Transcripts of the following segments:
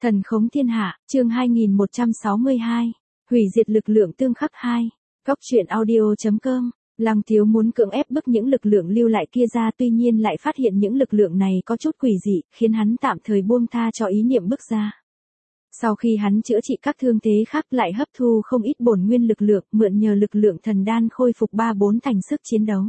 Thần khống thiên hạ, chương 2162. Hủy diệt lực lượng tương khắc 2. Góc truyện audio.com. Lăng Tiếu muốn cưỡng ép bức những lực lượng lưu lại kia ra, tuy nhiên lại phát hiện những lực lượng này có chút quỷ dị, khiến hắn tạm thời buông tha cho ý niệm bức ra. Sau khi hắn chữa trị các thương thế khác, lại hấp thu không ít bổn nguyên lực lượng, mượn nhờ lực lượng thần đan khôi phục 3-4 thành sức chiến đấu.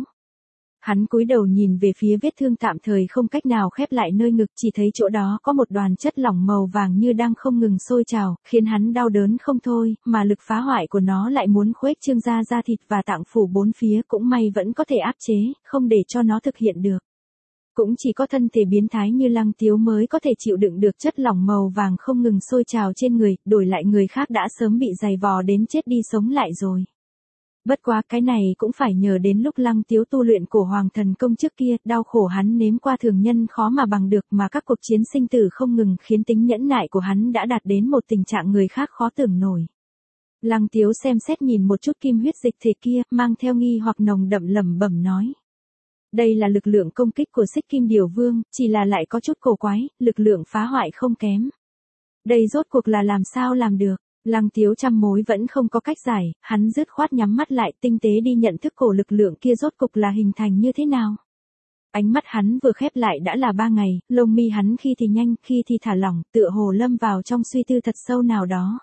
Hắn cúi đầu nhìn về phía vết thương tạm thời không cách nào khép lại nơi ngực, chỉ thấy chỗ đó có một đoàn chất lỏng màu vàng như đang không ngừng sôi trào, khiến hắn đau đớn không thôi, mà lực phá hoại của nó lại muốn khuếch trương ra da thịt và tạng phủ bốn phía, cũng may vẫn có thể áp chế, không để cho nó thực hiện được. Cũng chỉ có thân thể biến thái như Lăng Tiếu mới có thể chịu đựng được chất lỏng màu vàng không ngừng sôi trào trên người, đổi lại người khác đã sớm bị giày vò đến chết đi sống lại rồi. Bất quá cái này cũng phải nhờ đến lúc Lăng Tiếu tu luyện cổ hoàng thần công trước kia, đau khổ hắn nếm qua thường nhân khó mà bằng được, mà các cuộc chiến sinh tử không ngừng khiến tính nhẫn nại của hắn đã đạt đến một tình trạng người khác khó tưởng nổi. Lăng Tiếu xem xét nhìn một chút kim huyết dịch thể kia, mang theo nghi hoặc nồng đậm lẩm bẩm nói. Đây là lực lượng công kích của Xích Kim Điểu Vương, chỉ là lại có chút cổ quái, lực lượng phá hoại không kém. Đây rốt cuộc là làm sao làm được? Lăng Tiếu trăm mối vẫn không có cách giải, hắn dứt khoát nhắm mắt lại, tinh tế đi nhận thức cổ lực lượng kia rốt cục là hình thành như thế nào. Ánh mắt hắn vừa khép lại đã là 3 ngày, lông mi hắn khi thì nhanh, khi thì thả lỏng, tựa hồ lâm vào trong suy tư thật sâu nào đó.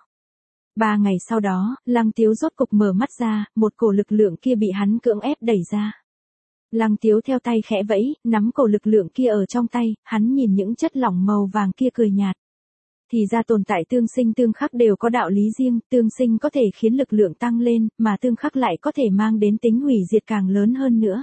3 ngày sau đó, Lăng Tiếu rốt cục mở mắt ra, một cổ lực lượng kia bị hắn cưỡng ép đẩy ra. Lăng Tiếu theo tay khẽ vẫy, nắm cổ lực lượng kia ở trong tay, hắn nhìn những chất lỏng màu vàng kia cười nhạt. Thì ra tồn tại tương sinh tương khắc đều có đạo lý riêng, tương sinh có thể khiến lực lượng tăng lên, mà tương khắc lại có thể mang đến tính hủy diệt càng lớn hơn nữa.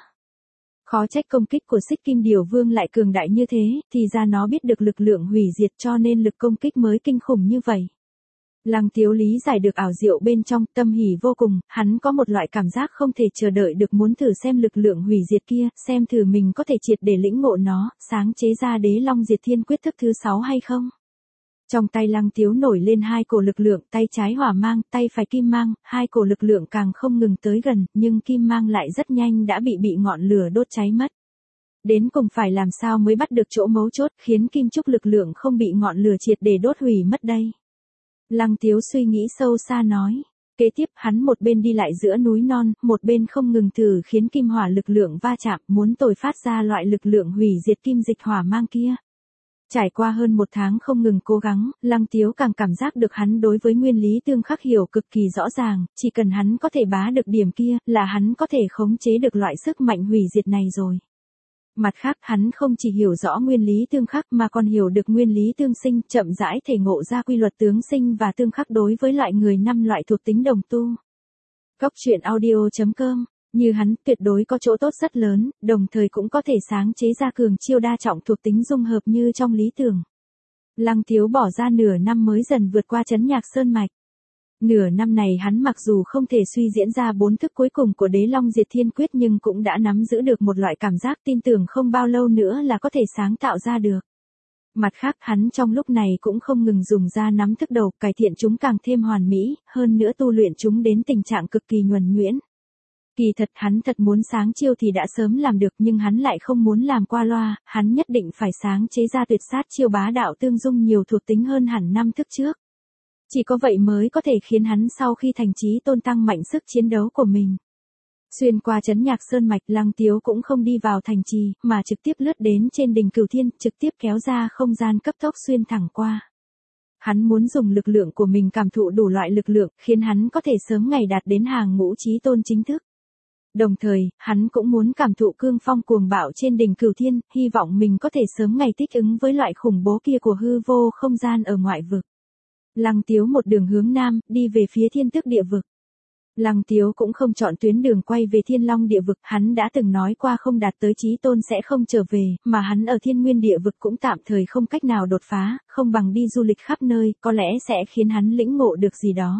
Khó trách công kích của Xích Kim Điểu Vương lại cường đại như thế, thì ra nó biết được lực lượng hủy diệt cho nên lực công kích mới kinh khủng như vậy. Lăng Tiếu lý giải được ảo diệu bên trong, tâm hỉ vô cùng, hắn có một loại cảm giác không thể chờ đợi được muốn thử xem lực lượng hủy diệt kia, xem thử mình có thể triệt để lĩnh ngộ nó, sáng chế ra Đế Long Diệt Thiên Quyết thức thứ 6 hay không. Trong tay Lăng Tiếu nổi lên 2 cổ lực lượng, tay trái hỏa mang, tay phải kim mang, 2 cổ lực lượng càng không ngừng tới gần, nhưng kim mang lại rất nhanh đã bị ngọn lửa đốt cháy mất. Đến cùng phải làm sao mới bắt được chỗ mấu chốt, khiến kim trúc lực lượng không bị ngọn lửa triệt để đốt hủy mất đây. Lăng Tiếu suy nghĩ sâu xa nói. Kế tiếp hắn một bên đi lại giữa núi non, một bên không ngừng thử khiến kim hỏa lực lượng va chạm, muốn tồi phát ra loại lực lượng hủy diệt kim dịch hỏa mang kia. Trải qua hơn 1 tháng không ngừng cố gắng, Lăng Tiếu càng cảm giác được hắn đối với nguyên lý tương khắc hiểu cực kỳ rõ ràng, chỉ cần hắn có thể bá được điểm kia, là hắn có thể khống chế được loại sức mạnh hủy diệt này rồi. Mặt khác, hắn không chỉ hiểu rõ nguyên lý tương khắc mà còn hiểu được nguyên lý tương sinh, chậm rãi thể ngộ ra quy luật tướng sinh và tương khắc đối với loại người 5 loại thuộc tính đồng tu. Góc truyện audio.com. Như hắn, tuyệt đối có chỗ tốt rất lớn, đồng thời cũng có thể sáng chế ra cường chiêu đa trọng thuộc tính dung hợp như trong lý tưởng. Lăng Tiếu bỏ ra nửa năm mới dần vượt qua Trấn Nhạc Sơn Mạch. Nửa năm này hắn mặc dù không thể suy diễn ra 4 thức cuối cùng của Đế Long Diệt Thiên Quyết nhưng cũng đã nắm giữ được một loại cảm giác tin tưởng không bao lâu nữa là có thể sáng tạo ra được. Mặt khác hắn trong lúc này cũng không ngừng dùng ra nắm thức đầu, cải thiện chúng càng thêm hoàn mỹ, hơn nữa tu luyện chúng đến tình trạng cực kỳ nhuần nhuyễn. Kỳ thật hắn thật muốn sáng chiêu thì đã sớm làm được nhưng hắn lại không muốn làm qua loa, hắn nhất định phải sáng chế ra tuyệt sát chiêu bá đạo tương dung nhiều thuộc tính hơn hẳn 5 thức trước. Chỉ có vậy mới có thể khiến hắn sau khi thành chí tôn tăng mạnh sức chiến đấu của mình. Xuyên qua Trấn Nhạc Sơn Mạch, Lăng Tiếu cũng không đi vào thành trì, mà trực tiếp lướt đến trên đỉnh Cửu Thiên, trực tiếp kéo ra không gian cấp tốc xuyên thẳng qua. Hắn muốn dùng lực lượng của mình cảm thụ đủ loại lực lượng, khiến hắn có thể sớm ngày đạt đến hàng ngũ chí tôn chính thức. Đồng thời, hắn cũng muốn cảm thụ cương phong cuồng bạo trên đỉnh Cửu Thiên, hy vọng mình có thể sớm ngày thích ứng với loại khủng bố kia của hư vô không gian ở ngoại vực. Lăng Tiếu một đường hướng nam, đi về phía Thiên Tước Địa Vực. Lăng Tiếu cũng không chọn tuyến đường quay về Thiên Long Địa Vực, hắn đã từng nói qua không đạt tới chí tôn sẽ không trở về, mà hắn ở Thiên Nguyên Địa Vực cũng tạm thời không cách nào đột phá, không bằng đi du lịch khắp nơi, có lẽ sẽ khiến hắn lĩnh ngộ được gì đó.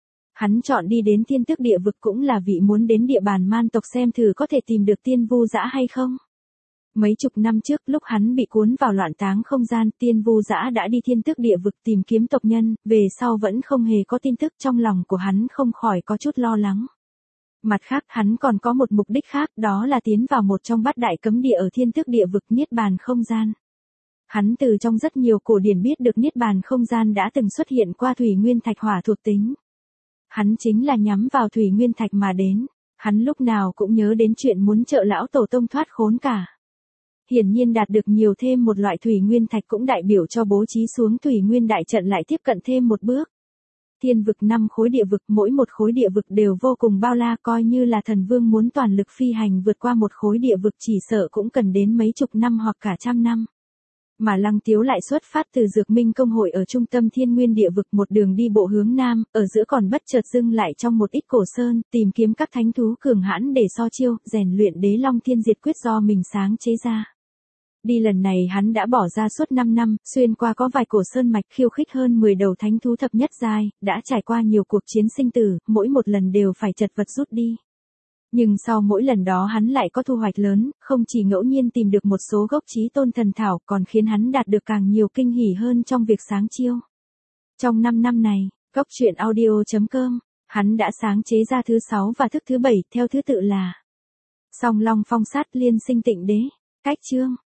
Hắn chọn đi đến Thiên Tước Địa Vực cũng là vì muốn đến địa bàn man tộc xem thử có thể tìm được Tiên Vu Dã hay không. Mấy chục năm trước lúc hắn bị cuốn vào loạn táng không gian, Tiên Vu Dã đã đi Thiên Tước Địa Vực tìm kiếm tộc nhân, về sau vẫn không hề có tin tức, trong lòng của hắn không khỏi có chút lo lắng. Mặt khác hắn còn có một mục đích khác, đó là tiến vào một trong 8 đại cấm địa ở Thiên Tước Địa Vực Niết Bàn không gian. Hắn từ trong rất nhiều cổ điển biết được niết bàn không gian đã từng xuất hiện qua thủy nguyên thạch hỏa thuộc tính. Hắn chính là nhắm vào thủy nguyên thạch mà đến. Hắn lúc nào cũng nhớ đến chuyện muốn trợ lão tổ tông thoát khốn cả. Hiển nhiên đạt được nhiều thêm một loại thủy nguyên thạch cũng đại biểu cho bố trí xuống thủy nguyên đại trận lại tiếp cận thêm một bước. Thiên vực 5 khối địa vực, mỗi một khối địa vực đều vô cùng bao la, coi như là thần vương muốn toàn lực phi hành vượt qua một khối địa vực chỉ sợ cũng cần đến mấy chục năm hoặc cả trăm năm. Mà Lăng Tiếu lại xuất phát từ Dược Minh Công hội ở trung tâm Thiên Nguyên địa vực, một đường đi bộ hướng nam, ở giữa còn bất chợt dừng lại trong một ít cổ sơn, tìm kiếm các thánh thú cường hãn để so chiêu, rèn luyện Đế Long Thiên Diệt Quyết do mình sáng chế ra. Đi lần này hắn đã bỏ ra suốt 5 năm, xuyên qua có vài cổ sơn mạch, khiêu khích hơn 10 đầu thánh thú thập nhất giai, đã trải qua nhiều cuộc chiến sinh tử, mỗi một lần đều phải chật vật rút đi. Nhưng sau mỗi lần đó hắn lại có thu hoạch lớn, không chỉ ngẫu nhiên tìm được một số gốc chí tôn thần thảo, còn khiến hắn đạt được càng nhiều kinh hỉ hơn trong việc sáng chiêu. Trong 5 năm này, Cốc truyện audio.com, hắn đã sáng chế ra thứ 6 và thức thứ 7 theo thứ tự là Song Long Phong Sát Liên Sinh Tịnh Đế. Cách chương